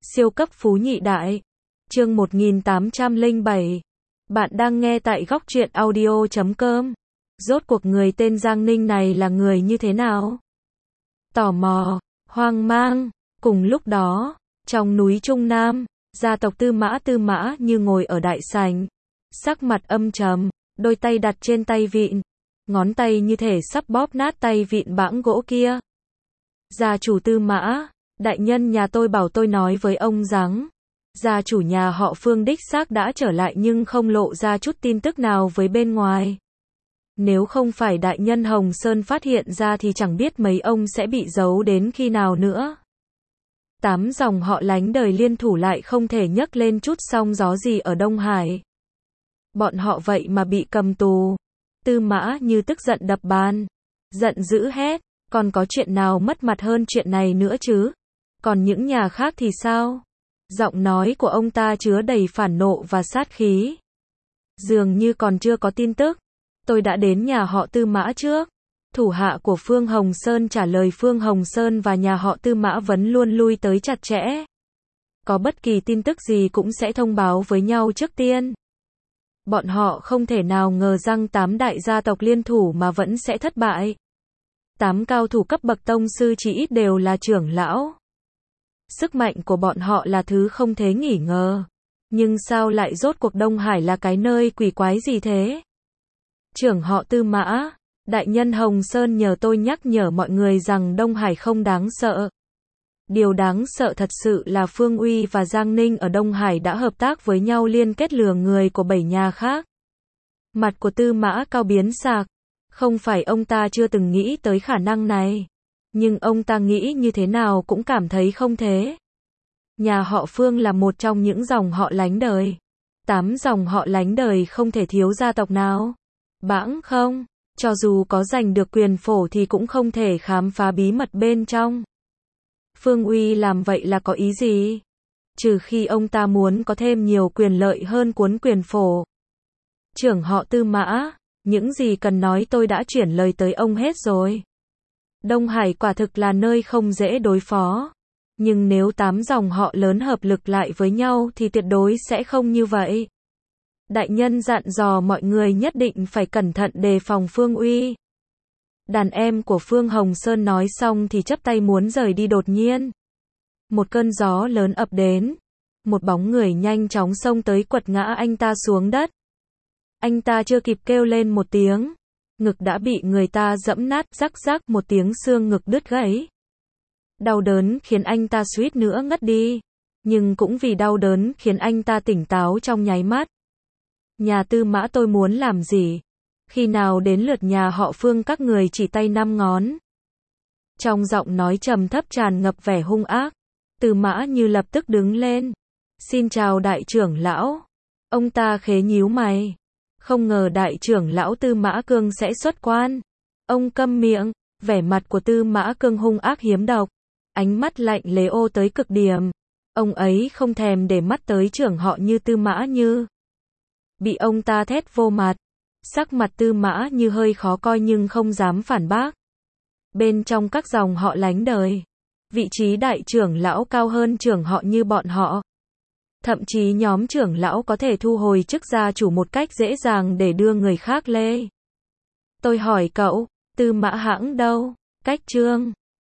Siêu cấp phú nhị đại. Chương 1807. Bạn đang nghe tại góc truyện audio.com. Rốt cuộc người tên Giang Ninh này là người như thế nào? Tò mò, hoang mang. Cùng lúc đó, trong núi Trung Nam, gia tộc Tư Mã như ngồi ở đại sảnh. Sắc mặt âm trầm, đôi tay đặt trên tay vịn. Ngón tay như thể sắp bóp nát tay vịn bãng gỗ kia. Gia chủ Tư Mã, đại nhân nhà tôi bảo tôi nói với ông rằng, gia chủ nhà họ Phương đích xác đã trở lại nhưng không lộ ra chút tin tức nào với bên ngoài. Nếu không phải đại nhân Hồng Sơn phát hiện ra thì chẳng biết mấy ông sẽ bị giấu đến khi nào nữa. 8 dòng họ lánh đời liên thủ lại không thể nhấc lên chút sóng gió gì ở Đông Hải. Bọn họ vậy mà bị cầm tù. Tư Mã như tức giận đập bàn. Giận dữ hét, còn có chuyện nào mất mặt hơn chuyện này nữa chứ? Còn những nhà khác thì sao? Giọng nói của ông ta chứa đầy phản nộ và sát khí. Dường như còn chưa có tin tức. Tôi đã đến nhà họ Tư Mã trước. Thủ hạ của Phương Hồng Sơn trả lời Phương Hồng Sơn và nhà họ Tư Mã vẫn luôn lui tới chặt chẽ. Có bất kỳ tin tức gì cũng sẽ thông báo với nhau trước tiên. Bọn họ không thể nào ngờ rằng 8 đại gia tộc liên thủ mà vẫn sẽ thất bại. 8 cao thủ cấp bậc tông sư chỉ ít đều là trưởng lão. Sức mạnh của bọn họ là thứ không thể nghi ngờ. Nhưng sao lại rốt cuộc Đông Hải là cái nơi quỷ quái gì thế? Trưởng họ Tư Mã, đại nhân Hồng Sơn nhờ tôi nhắc nhở mọi người rằng Đông Hải không đáng sợ. Điều đáng sợ thật sự là Phương Uy và Giang Ninh ở Đông Hải đã hợp tác với nhau liên kết lừa người của 7 nhà khác. Mặt của Tư Mã Cao biến sạc. Không phải ông ta chưa từng nghĩ tới khả năng này. Nhưng ông ta nghĩ như thế nào cũng cảm thấy không thế. Nhà họ Phương là một trong những dòng họ lánh đời. 8 dòng họ lánh đời không thể thiếu gia tộc nào. Bãng không, cho dù có giành được quyền phổ thì cũng không thể khám phá bí mật bên trong. Phương Uy làm vậy là có ý gì? Trừ khi ông ta muốn có thêm nhiều quyền lợi hơn cuốn quyền phổ. Trưởng họ Tư Mã, những gì cần nói tôi đã chuyển lời tới ông hết rồi. Đông Hải quả thực là nơi không dễ đối phó. Nhưng nếu 8 dòng họ lớn hợp lực lại với nhau thì tuyệt đối sẽ không như vậy. Đại nhân dặn dò mọi người nhất định phải cẩn thận đề phòng Phương Uy. Đàn em của Phương Hồng Sơn nói xong thì chắp tay muốn rời đi đột nhiên. Một cơn gió lớn ập đến. Một bóng người nhanh chóng xông tới quật ngã anh ta xuống đất. Anh ta chưa kịp kêu lên một tiếng. Ngực đã bị người ta giẫm nát, rắc rắc một tiếng xương ngực đứt gãy. Đau đớn khiến anh ta suýt nữa ngất đi. Nhưng cũng vì đau đớn khiến anh ta tỉnh táo trong nháy mắt. Nhà Tư Mã tôi muốn làm gì? Khi nào đến lượt nhà họ Phương các người chỉ tay 5 ngón. Trong giọng nói trầm thấp tràn ngập vẻ hung ác. Tư Mã như lập tức đứng lên. Xin chào đại trưởng lão. Ông ta khế nhíu mày. Không ngờ đại trưởng lão Tư Mã Cương sẽ xuất quan. Ông câm miệng. Vẻ mặt của Tư Mã Cương hung ác hiếm độc. Ánh mắt lạnh lẽo tới cực điểm. Ông ấy không thèm để mắt tới trưởng họ như Tư Mã Như. Bị ông ta thét vô mặt. Sắc mặt Tư Mã Như hơi khó coi nhưng không dám phản bác. Bên trong các dòng họ lánh đời, vị trí đại trưởng lão cao hơn trưởng họ như bọn họ. Thậm chí nhóm trưởng lão có thể thu hồi chức gia chủ một cách dễ dàng để đưa người khác lên. Tôi hỏi cậu, Tư Mã Hãng đâu? Cách Trương